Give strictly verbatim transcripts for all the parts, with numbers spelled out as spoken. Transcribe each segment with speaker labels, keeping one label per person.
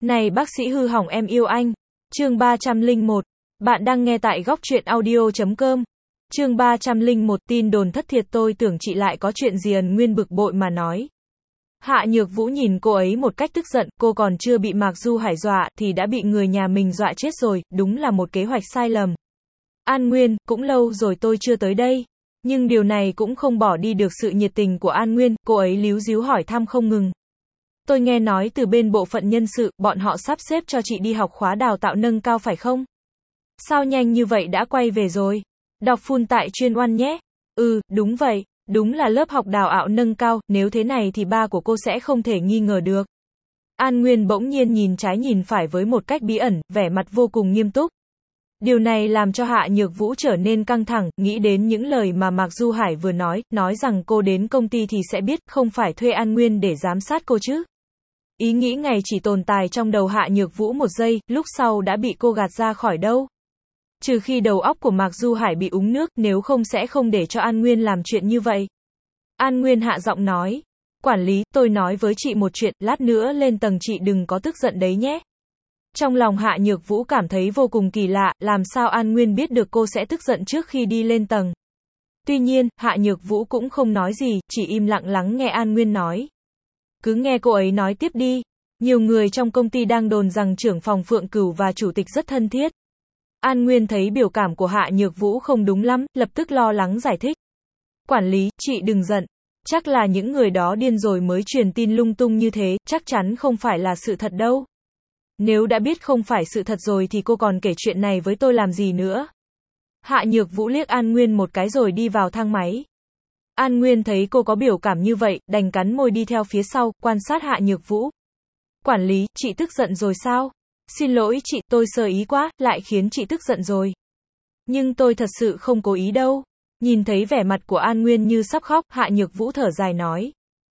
Speaker 1: Này bác sĩ hư hỏng em yêu anh. Chương ba trăm lẻ một. Bạn đang nghe tại góc truyện audio chấm com. Chương ba trăm lẻ một. Tin đồn thất thiệt, tôi tưởng chị lại có chuyện gì. Ẩn Nguyên bực bội mà nói. Hạ Nhược Vũ nhìn cô ấy một cách tức giận, cô còn chưa bị Mạc Du Hải dọa, thì đã bị người nhà mình dọa chết rồi, đúng là một kế hoạch sai lầm. An Nguyên, cũng lâu rồi tôi chưa tới đây. Nhưng điều này cũng không bỏ đi được sự nhiệt tình của An Nguyên, cô ấy líu díu hỏi thăm không ngừng. Tôi nghe nói từ bên bộ phận nhân sự, bọn họ sắp xếp cho chị đi học khóa đào tạo nâng cao phải không? Sao nhanh như vậy đã quay về rồi? Đọc full tại chuyên oan nhé. Ừ, đúng vậy, đúng là lớp học đào tạo nâng cao, nếu thế này thì ba của cô sẽ không thể nghi ngờ được. An Nguyên bỗng nhiên nhìn trái nhìn phải với một cách bí ẩn, vẻ mặt vô cùng nghiêm túc. Điều này làm cho Hạ Nhược Vũ trở nên căng thẳng, nghĩ đến những lời mà Mạc Du Hải vừa nói, nói rằng cô đến công ty thì sẽ biết, không phải thuê An Nguyên để giám sát cô chứ. Ý nghĩ này chỉ tồn tại trong đầu Hạ Nhược Vũ một giây, lúc sau đã bị cô gạt ra khỏi đâu. Trừ khi đầu óc của Mạc Du Hải bị úng nước, nếu không sẽ không để cho An Nguyên làm chuyện như vậy. An Nguyên hạ giọng nói. Quản lý, tôi nói với chị một chuyện, lát nữa lên tầng chị đừng có tức giận đấy nhé. Trong lòng Hạ Nhược Vũ cảm thấy vô cùng kỳ lạ, làm sao An Nguyên biết được cô sẽ tức giận trước khi đi lên tầng. Tuy nhiên, Hạ Nhược Vũ cũng không nói gì, chỉ im lặng lắng nghe An Nguyên nói. Cứ nghe cô ấy nói tiếp đi. Nhiều người trong công ty đang đồn rằng trưởng phòng Phượng Cửu và chủ tịch rất thân thiết. An Nguyên thấy biểu cảm của Hạ Nhược Vũ không đúng lắm, lập tức lo lắng giải thích. Quản lý, chị đừng giận. Chắc là những người đó điên rồi mới truyền tin lung tung như thế, chắc chắn không phải là sự thật đâu. Nếu đã biết không phải sự thật rồi thì cô còn kể chuyện này với tôi làm gì nữa. Hạ Nhược Vũ liếc An Nguyên một cái rồi đi vào thang máy. An Nguyên thấy cô có biểu cảm như vậy, đành cắn môi đi theo phía sau, quan sát Hạ Nhược Vũ. Quản lý, chị tức giận rồi sao? Xin lỗi chị, tôi sơ ý quá, lại khiến chị tức giận rồi. Nhưng tôi thật sự không cố ý đâu. Nhìn thấy vẻ mặt của An Nguyên như sắp khóc, Hạ Nhược Vũ thở dài nói.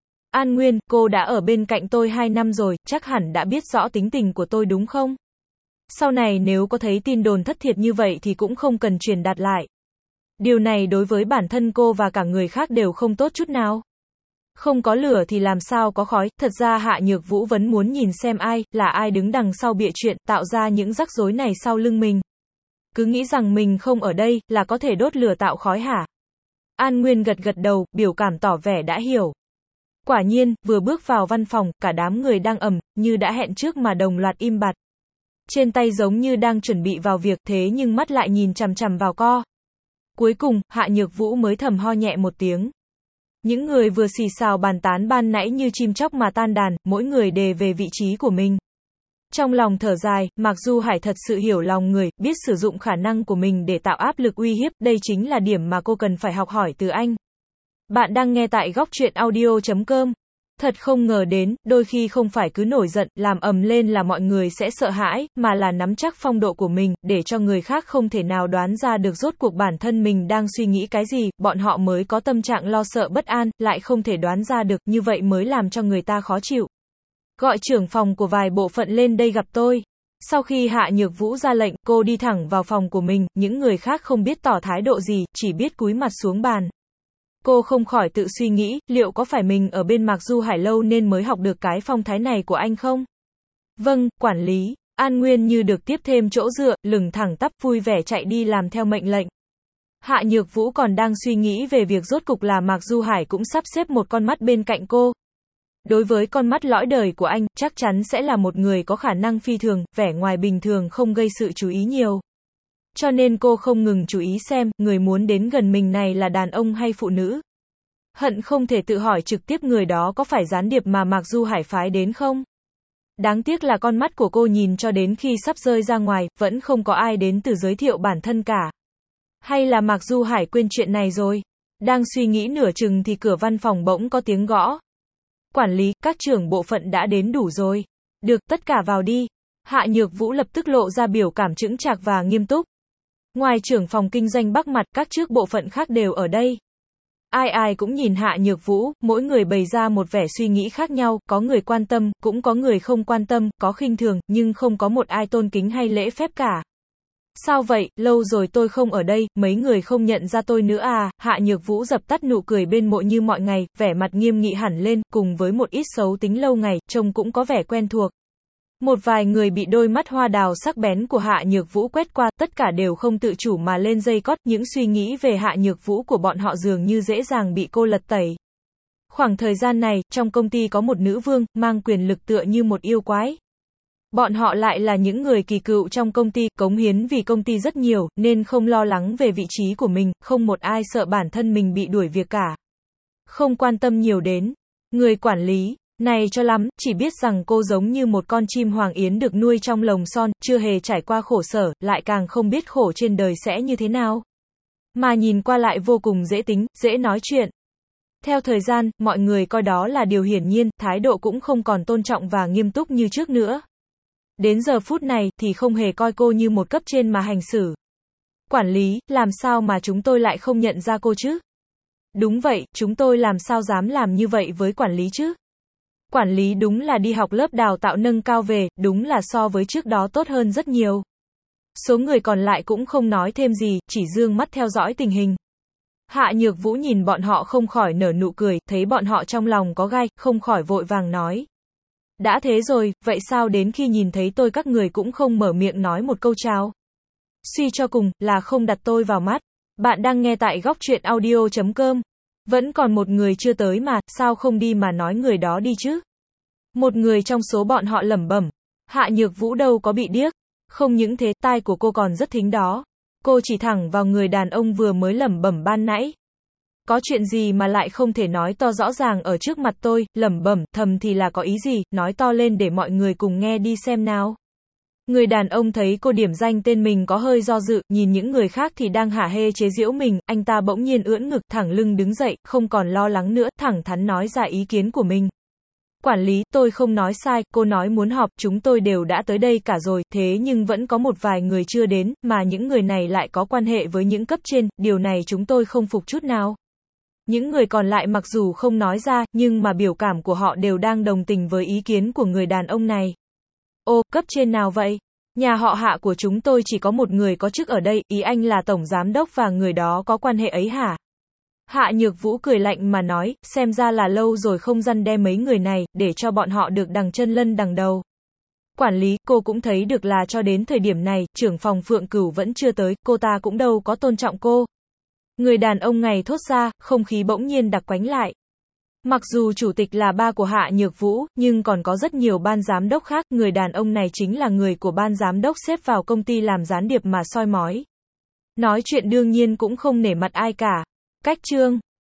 Speaker 1: An Nguyên, cô đã ở bên cạnh tôi hai năm rồi, chắc hẳn đã biết rõ tính tình của tôi đúng không? Sau này nếu có thấy tin đồn thất thiệt như vậy thì cũng không cần truyền đạt lại. Điều này đối với bản thân cô và cả người khác đều không tốt chút nào. Không có lửa thì làm sao có khói, thật ra Hạ Nhược Vũ vẫn muốn nhìn xem ai, là ai đứng đằng sau bịa chuyện, tạo ra những rắc rối này sau lưng mình. Cứ nghĩ rằng mình không ở đây, là có thể đốt lửa tạo khói hả? An Nguyên gật gật đầu, biểu cảm tỏ vẻ đã hiểu. Quả nhiên, vừa bước vào văn phòng, cả đám người đang ầm, như đã hẹn trước mà đồng loạt im bặt. Trên tay giống như đang chuẩn bị vào việc, thế nhưng mắt lại nhìn chằm chằm vào co. Cuối cùng, Hạ Nhược Vũ mới thầm ho nhẹ một tiếng. Những người vừa xì xào bàn tán ban nãy như chim chóc mà tan đàn, mỗi người đề về vị trí của mình. Trong lòng thở dài, Mạc Du Hải thật sự hiểu lòng người, biết sử dụng khả năng của mình để tạo áp lực uy hiếp, đây chính là điểm mà cô cần phải học hỏi từ anh. Bạn đang nghe tại góc truyện audio chấm com. Thật không ngờ đến, đôi khi không phải cứ nổi giận, làm ầm lên là mọi người sẽ sợ hãi, mà là nắm chắc phong độ của mình, để cho người khác không thể nào đoán ra được rốt cuộc bản thân mình đang suy nghĩ cái gì, bọn họ mới có tâm trạng lo sợ bất an, lại không thể đoán ra được, như vậy mới làm cho người ta khó chịu. Gọi trưởng phòng của vài bộ phận lên đây gặp tôi. Sau khi Hạ Nhược Vũ ra lệnh, cô đi thẳng vào phòng của mình, những người khác không biết tỏ thái độ gì, chỉ biết cúi mặt xuống bàn. Cô không khỏi tự suy nghĩ, liệu có phải mình ở bên Mạc Du Hải lâu nên mới học được cái phong thái này của anh không? Vâng, quản lý. An Nguyên như được tiếp thêm chỗ dựa, lưng thẳng tắp vui vẻ chạy đi làm theo mệnh lệnh. Hạ Nhược Vũ còn đang suy nghĩ về việc rốt cục là Mạc Du Hải cũng sắp xếp một con mắt bên cạnh cô. Đối với con mắt lõi đời của anh, chắc chắn sẽ là một người có khả năng phi thường, vẻ ngoài bình thường không gây sự chú ý nhiều. Cho nên cô không ngừng chú ý xem, người muốn đến gần mình này là đàn ông hay phụ nữ. Hận không thể tự hỏi trực tiếp người đó có phải gián điệp mà Mạc Du Hải phái đến không? Đáng tiếc là con mắt của cô nhìn cho đến khi sắp rơi ra ngoài, vẫn không có ai đến từ giới thiệu bản thân cả. Hay là Mạc Du Hải quên chuyện này rồi? Đang suy nghĩ nửa chừng thì cửa văn phòng bỗng có tiếng gõ. Quản lý, các trưởng bộ phận đã đến đủ rồi. Được, tất cả vào đi. Hạ Nhược Vũ lập tức lộ ra biểu cảm chững chạc và nghiêm túc. Ngoài trưởng phòng kinh doanh Bắc mặt, các chức bộ phận khác đều ở đây. Ai ai cũng nhìn Hạ Nhược Vũ, mỗi người bày ra một vẻ suy nghĩ khác nhau, có người quan tâm, cũng có người không quan tâm, có khinh thường, nhưng không có một ai tôn kính hay lễ phép cả. Sao vậy, lâu rồi tôi không ở đây, mấy người không nhận ra tôi nữa à? Hạ Nhược Vũ dập tắt nụ cười bên mộ như mọi ngày, vẻ mặt nghiêm nghị hẳn lên, cùng với một ít xấu tính lâu ngày, trông cũng có vẻ quen thuộc. Một vài người bị đôi mắt hoa đào sắc bén của Hạ Nhược Vũ quét qua, tất cả đều không tự chủ mà lên dây cót, những suy nghĩ về Hạ Nhược Vũ của bọn họ dường như dễ dàng bị cô lật tẩy. Khoảng thời gian này, trong công ty có một nữ vương, mang quyền lực tựa như một yêu quái. Bọn họ lại là những người kỳ cựu trong công ty, cống hiến vì công ty rất nhiều, nên không lo lắng về vị trí của mình, không một ai sợ bản thân mình bị đuổi việc cả. Không quan tâm nhiều đến người quản lý này cho lắm, chỉ biết rằng cô giống như một con chim hoàng yến được nuôi trong lồng son, chưa hề trải qua khổ sở, lại càng không biết khổ trên đời sẽ như thế nào. Mà nhìn qua lại vô cùng dễ tính, dễ nói chuyện. Theo thời gian, mọi người coi đó là điều hiển nhiên, thái độ cũng không còn tôn trọng và nghiêm túc như trước nữa. Đến giờ phút này, thì không hề coi cô như một cấp trên mà hành xử. Quản lý, làm sao mà chúng tôi lại không nhận ra cô chứ? Đúng vậy, chúng tôi làm sao dám làm như vậy với quản lý chứ? Quản lý đúng là đi học lớp đào tạo nâng cao về, đúng là so với trước đó tốt hơn rất nhiều. Số người còn lại cũng không nói thêm gì, chỉ dương mắt theo dõi tình hình. Hạ Nhược Vũ nhìn bọn họ không khỏi nở nụ cười, thấy bọn họ trong lòng có gai, không khỏi vội vàng nói. Đã thế rồi, vậy sao đến khi nhìn thấy tôi các người cũng không mở miệng nói một câu chào? Suy cho cùng, là không đặt tôi vào mắt. Bạn đang nghe tại góc truyện audio chấm com. Vẫn còn một người chưa tới mà, sao không đi mà nói người đó đi chứ? Một người trong số bọn họ lẩm bẩm. Hạ Nhược Vũ đâu có bị điếc. Không những thế, tai của cô còn rất thính đó. Cô chỉ thẳng vào người đàn ông vừa mới lẩm bẩm ban nãy. Có chuyện gì mà lại không thể nói to rõ ràng ở trước mặt tôi, lẩm bẩm, thầm thì là có ý gì, nói to lên để mọi người cùng nghe đi xem nào. Người đàn ông thấy cô điểm danh tên mình có hơi do dự, nhìn những người khác thì đang hả hê chế giễu mình, anh ta bỗng nhiên ưỡn ngực, thẳng lưng đứng dậy, không còn lo lắng nữa, thẳng thắn nói ra ý kiến của mình. Quản lý, tôi không nói sai, cô nói muốn họp, chúng tôi đều đã tới đây cả rồi, thế nhưng vẫn có một vài người chưa đến, mà những người này lại có quan hệ với những cấp trên, điều này chúng tôi không phục chút nào. Những người còn lại mặc dù không nói ra, nhưng mà biểu cảm của họ đều đang đồng tình với ý kiến của người đàn ông này. Ô, cấp trên nào vậy? Nhà họ Hạ của chúng tôi chỉ có một người có chức ở đây, ý anh là tổng giám đốc và người đó có quan hệ ấy hả? Hạ Nhược Vũ cười lạnh mà nói, xem ra là lâu rồi không răn đe mấy người này, để cho bọn họ được đằng chân lân đằng đầu. Quản lý, cô cũng thấy được là cho đến thời điểm này, trưởng phòng Phượng Cửu vẫn chưa tới, cô ta cũng đâu có tôn trọng cô. Người đàn ông này thốt ra, không khí bỗng nhiên đặc quánh lại. Mặc dù chủ tịch là ba của Hạ Nhược Vũ, nhưng còn có rất nhiều ban giám đốc khác, người đàn ông này chính là người của ban giám đốc xếp vào công ty làm gián điệp mà soi mói. Nói chuyện đương nhiên cũng không nể mặt ai cả. Cách chương